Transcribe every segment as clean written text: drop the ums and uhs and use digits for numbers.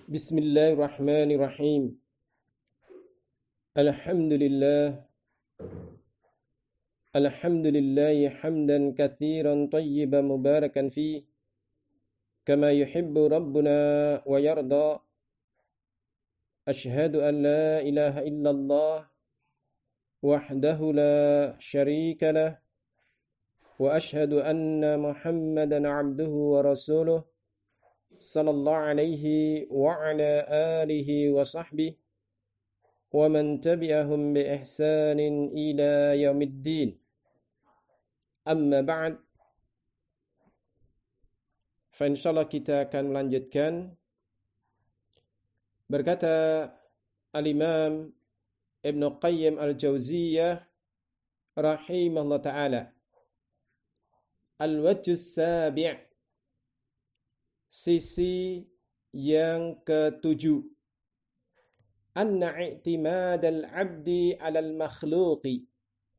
Bismillahirrahmanirrahim. Alhamdulillah. Alhamdulillahi hamdan katsiran tayyiban mubarakan fih. Kama yuhibbu rabbuna wa yarda. Ashhadu an la ilaha illallah. Wahdahu la syarika lah. Wa ashhadu anna Muhammadan abduhu wa rasuluh. Sallallahu alaihi wa ala alihi wa sahbihi wa man tabi'ahum bi ihsanin ila yaumiddin. Amma ba'd. Fa insyaallah kita akan melanjutkan. Berkata Al-Imam Ibn Qayyim Al-Jauziyah rahimahullah ta'ala, Al-wajhus sabi', sisi yang ketujuh, anna i'timad al-'abdi 'ala al-makhluqi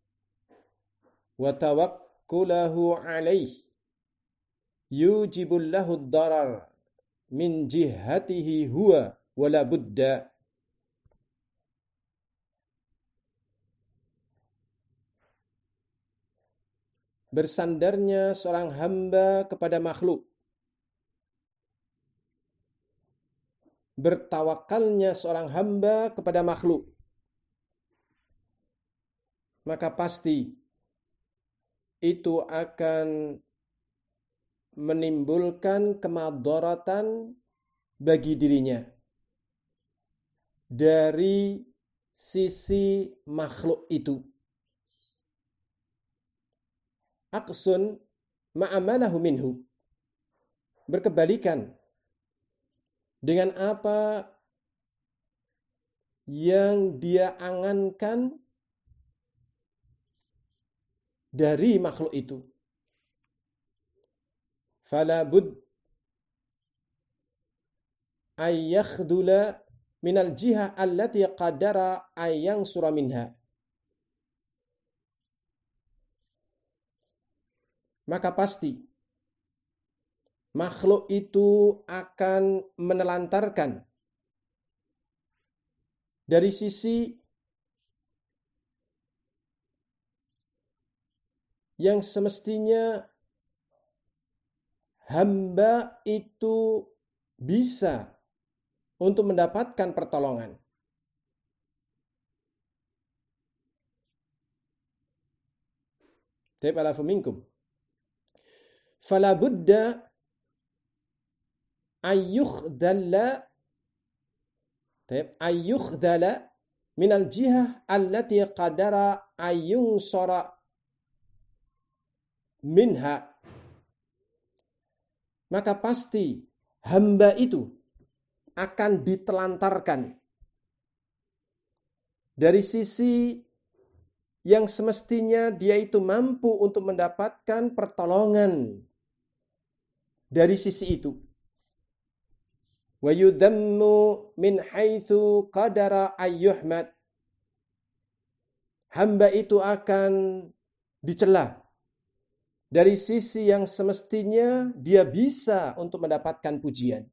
wa tawakkulahu 'alayhi yujibu lahu ad-darar min jihatihi huwa wala budda. Bersandarnya seorang hamba kepada makhluk, bertawakalnya seorang hamba kepada makhluk, maka pasti itu akan menimbulkan kemadaratan bagi dirinya dari sisi makhluk itu. Aqsun ma'amalahu minhu, berkebalikan dengan apa yang dia angankan dari makhluk itu. Fala bud ay yakhdula minal jihah allati qadara ay yansura minha. Maka pasti makhluk itu akan menelantarkan dari sisi yang semestinya hamba itu bisa untuk mendapatkan pertolongan. Taib alafu minkum. Fala budda ayyukhdalla minal jihah allati qadara ayyunsara minha. Maka pasti hamba itu akan ditelantarkan dari sisi yang semestinya dia itu mampu untuk mendapatkan pertolongan dari sisi itu. Wa yudhammu min haitsu qadara ayyuhmad. Hamba itu akan dicela dari sisi yang semestinya dia bisa untuk mendapatkan pujian.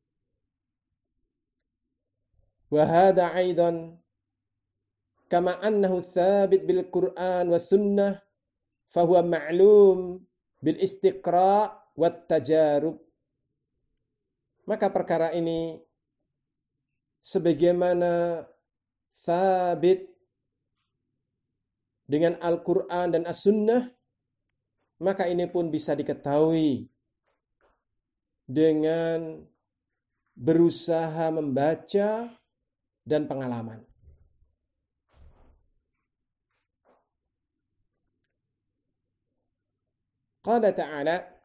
Wa hadha aidan kama annahu thabit bil Qur'an was sunnah fa huwa ma'lum bil istiqra' wat tajarub. Maka perkara ini sebagaimana sabit dengan Al-Quran dan As-Sunnah, maka ini pun bisa diketahui dengan berusaha membaca dan pengalaman. Qala ta'ala,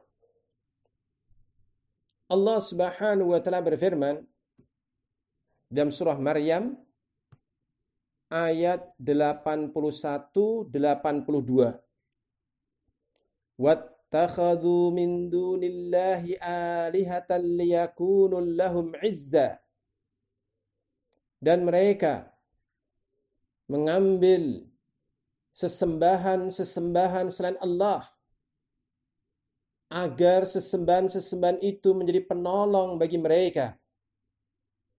Allah Subhanahu wa ta'ala berfirman dalam surah Maryam ayat 81-82. Wattakhadhu min dunillahi alihatan liyakunu lahum izza. Dan mereka mengambil sesembahan-sesembahan selain Allah agar sesembahan-sesembahan itu menjadi penolong bagi mereka.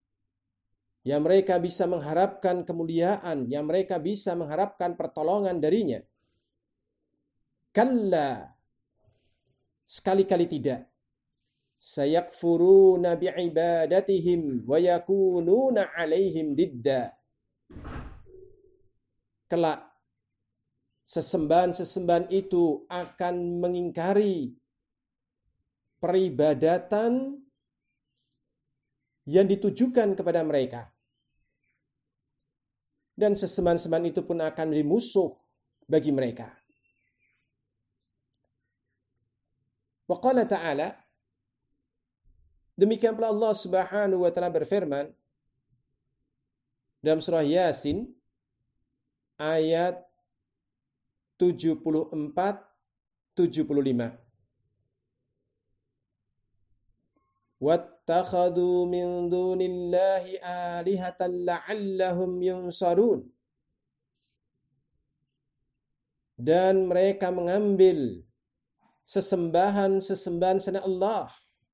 yang mereka bisa mengharapkan kemuliaan, yang mereka bisa mengharapkan pertolongan darinya. Kalla, sekali-kali tidak. Sayakfuruna bi'ibadatihim wa yakununa 'alaihim didda. Kelak sesembahan-sesembahan itu akan mengingkari peribadatan yang ditujukan kepada mereka. Dan sesembahan-sesembahan itu pun akan menjadi musuh bagi mereka. Wa qala ta'ala, demikian pula Allah Subhanahu wa taala berfirman dalam surah Yasin ayat 74-75. Wattakhadhu min dunillahi alihatan la'allahum yunsarun. Dan mereka mengambil sesembahan-sesembahan selain Allah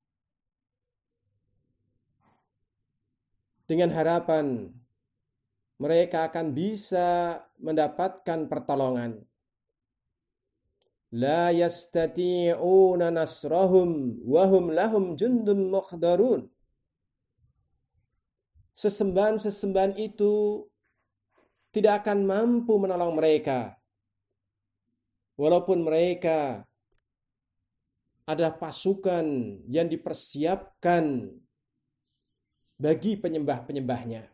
dengan harapan mereka akan bisa mendapatkan pertolongan. La yastati'una nasrahum wa hum lahum jundun mukhdarun. Sesembahan-sesembahan itu tidak akan mampu menolong mereka, walaupun mereka adalah pasukan yang dipersiapkan bagi penyembah-penyembahnya.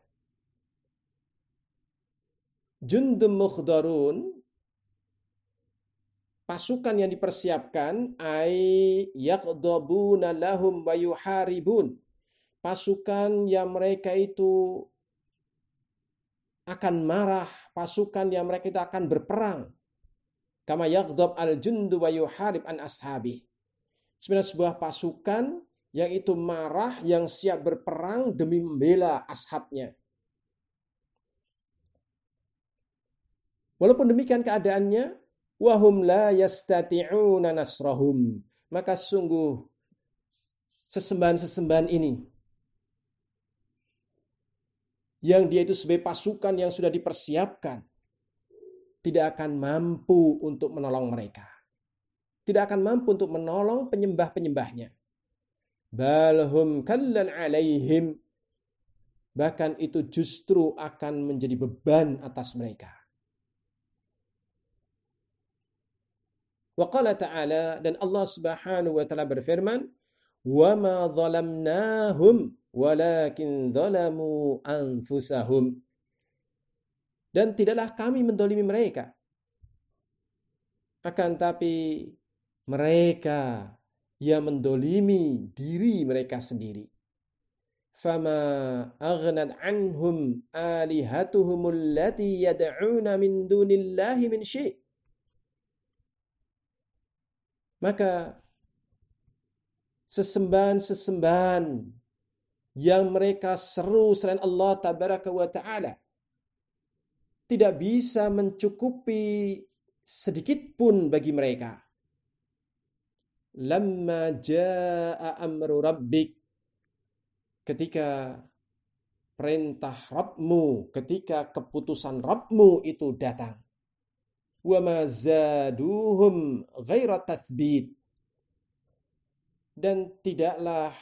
Jundun mukhdarun, pasukan yang dipersiapkan, ay yaqdabuna lahum wa yuharibun. Pasukan yang mereka itu akan marah, pasukan yang mereka itu akan berperang. Kama yaghdab al-jundu wa yuharib an ashabi. Sebenarnya sebuah pasukan yang itu marah, yang siap berperang demi membela ashabnya. Walaupun demikian keadaannya, wahum la yastati'una nasrahum. Maka sungguh sesembahan-sesembahan ini, yang dia itu sebagai pasukan yang sudah dipersiapkan, tidak akan mampu untuk menolong mereka. Tidak akan mampu untuk menolong penyembah-penyembahnya. Balhum kallan alaihim. Bahkan itu justru akan menjadi beban atas mereka. Wa qala ta'ala, dan Allah Subhanahu wa taala berfirman, "Wa ma dhalamnahum walakin dhalamu anfusahum." Dan tidaklah kami mendolimi mereka, akan tapi mereka yang mendolimi diri mereka sendiri. Fama aghnat anhum alihatuhum allati yad'una min dunillahi min syai'. Maka sesembahan-sesembahan yang mereka seru selain Allah Tabaraka wa Ta'ala tidak bisa mencukupi sedikit pun bagi mereka. Lamma jaa amru rabbik, ketika perintah Rabbmu, ketika keputusan Rabbmu itu datang. Wa ma zaduhum ghaira tathbit, dan tidaklah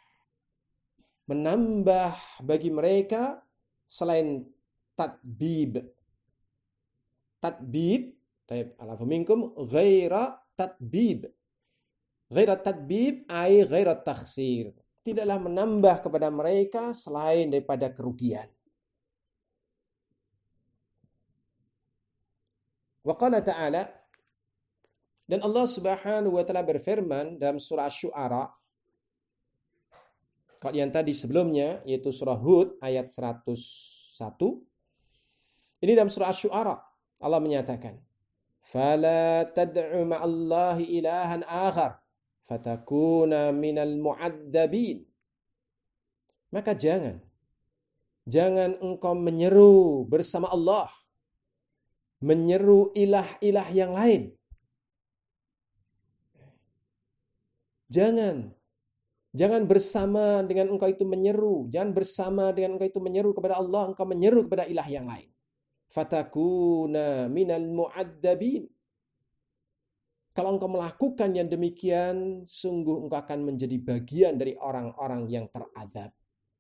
menambah bagi mereka selain tadbib. Tadbib, taib alafu minkum ghaira tadbib. Ghaira tadbib ay ghaira takhsir. Tidaklah menambah kepada mereka selain daripada kerugian. Wa qala ta'ala, dan Allah Subhanahu wa taala berfirman dalam surah Asy-Syu'ara, kalau yang tadi sebelumnya yaitu surah Hud ayat 101, ini dalam surah Asy-Syu'ara Allah menyatakan, "Fala tad'u ma'allahi ilahan akhar fatakuna minal mu'adzabin." Maka jangan engkau menyeru bersama Allah, menyeru ilah-ilah yang lain. Jangan Jangan bersama dengan engkau itu menyeru. Jangan bersama dengan engkau itu menyeru kepada Allah, engkau menyeru kepada ilah yang lain. Fatakuna minal mu'adzabin. Kalau engkau melakukan yang demikian, sungguh engkau akan menjadi bagian dari orang-orang yang terazab.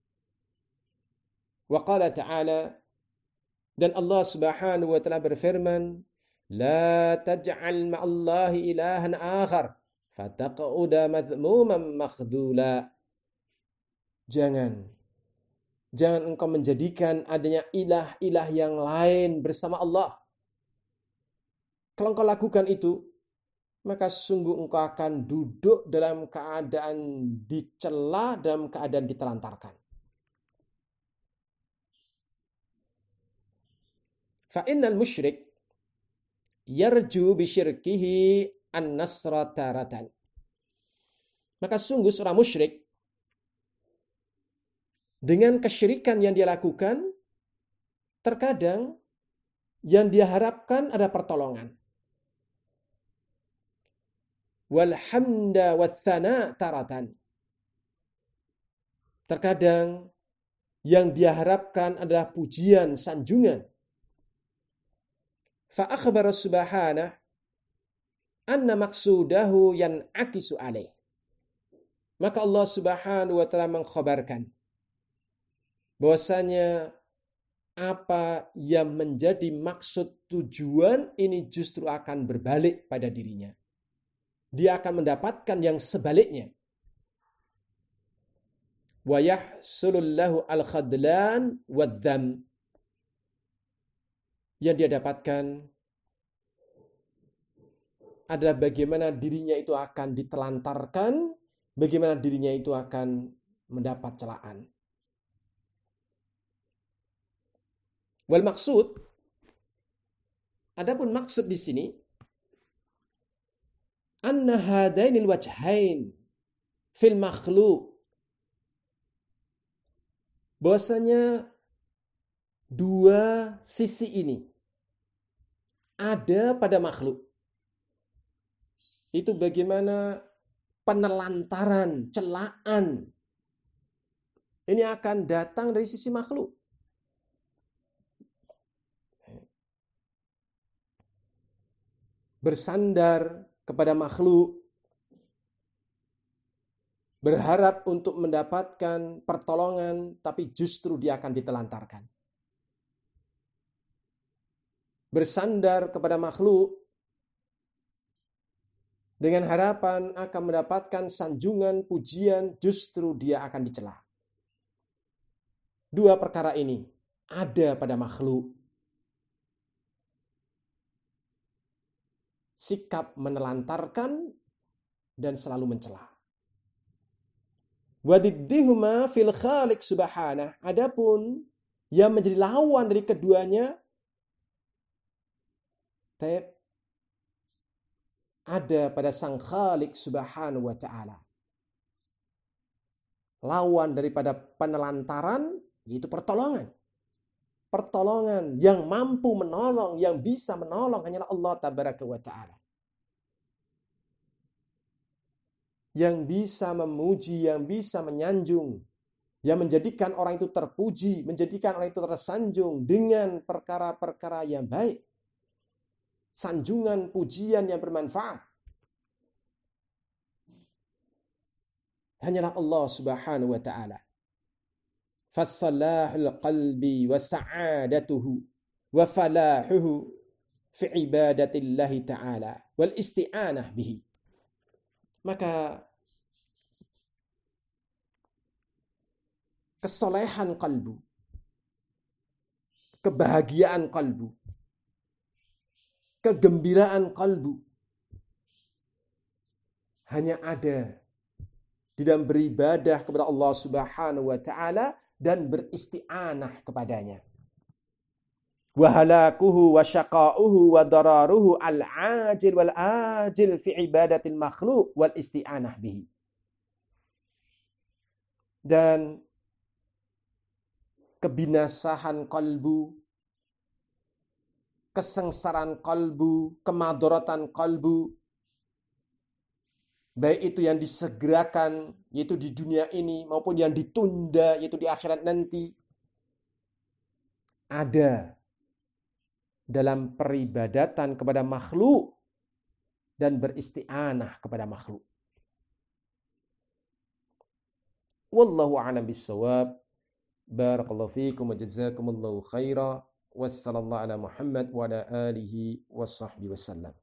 Wa qala ta'ala, dan Allah Subhanahu wa ta'ala berfirman, la taj'al ma'allahi ilahan akhar fataq'uda madhmuman makhdula. Jangan engkau menjadikan adanya ilah-ilah yang lain bersama Allah. Kalau engkau lakukan itu, maka sungguh engkau akan duduk dalam keadaan dicela, dalam keadaan ditelantarkan. Fa innal musyrik yarju bisyirkihi an-nasra taratan. Maka sungguh seorang musyrik dengan kesyirikan yang dia lakukan, terkadang yang dia harapkan ada pertolongan. Wal hamda wathana taratan. Terkadang yang dia harapkan adalah pujian, sanjungan. Fa akhbara subhanahu anna maqsudahu yan'akisu alaih. Maka Allah Subhanahu wa ta'ala mengkhabarkan bahwasanya apa yang menjadi maksud tujuan ini justru akan berbalik pada dirinya. Dia akan mendapatkan yang sebaliknya. Wa yahsulul lahu al-khadlan wad-dham. Yang dia dapatkan adalah bagaimana dirinya itu akan ditelantarkan, bagaimana dirinya itu akan mendapat celaan. Wal maksud, adapun maksud di sini, anna hadainil wajhain fil makhluq, bahwasanya dua sisi ini ada pada makhluk. Itu bagaimana penelantaran, celaan ini akan datang dari sisi makhluk. Bersandar kepada makhluk, berharap untuk mendapatkan pertolongan, tapi justru dia akan ditelantarkan. Bersandar kepada makhluk dengan harapan akan mendapatkan sanjungan, pujian, justru dia akan dicela. Dua perkara ini ada pada makhluk. Sikap menelantarkan dan selalu mencela. Wadiddihuma fil khaliq subhanah. Adapun yang menjadi lawan dari keduanya ada pada Sang Khalik Subhanahu wa ta'ala. Lawan daripada penelantaran yaitu pertolongan. Pertolongan yang mampu menolong, yang bisa menolong hanyalah Allah Tabaraka wa ta'ala. Yang bisa memuji, yang bisa menyanjung, yang menjadikan orang itu terpuji, menjadikan orang itu tersanjung dengan perkara-perkara yang baik. Sanjungan, pujian yang bermanfaat. Hanyalah Allah Subhanahu wa ta'ala. Fassalahul qalbi wa sa'adatuhu wa falahuhu fi ibadatillahi ta'ala wal isti'anah bihi. Maka kesolehan kalbu, kebahagiaan kalbu, kegembiraan kalbu hanya ada di dalam beribadah kepada Allah Subhanahu wa ta'ala dan beristi'anah kepadanya. Wa halakuhu wa syaqa'uhu wa dararuhu al-ajil wal ajil fi ibadatil makhluk wal isti'anah bihi. Dan kebinasahan kalbu, kesengsaraan kalbu, kemadaratan kalbu baik itu yang disegerakan, yaitu di dunia ini, maupun yang ditunda, yaitu di akhirat nanti, ada dalam peribadatan kepada makhluk dan beristi'anah kepada makhluk. Wallahu a'lam bissawab. Barakallahu fiikum wa jazakumullahu khaira. Wassallallahu ala Muhammad wa ala alihi wa sahbihi wasallam.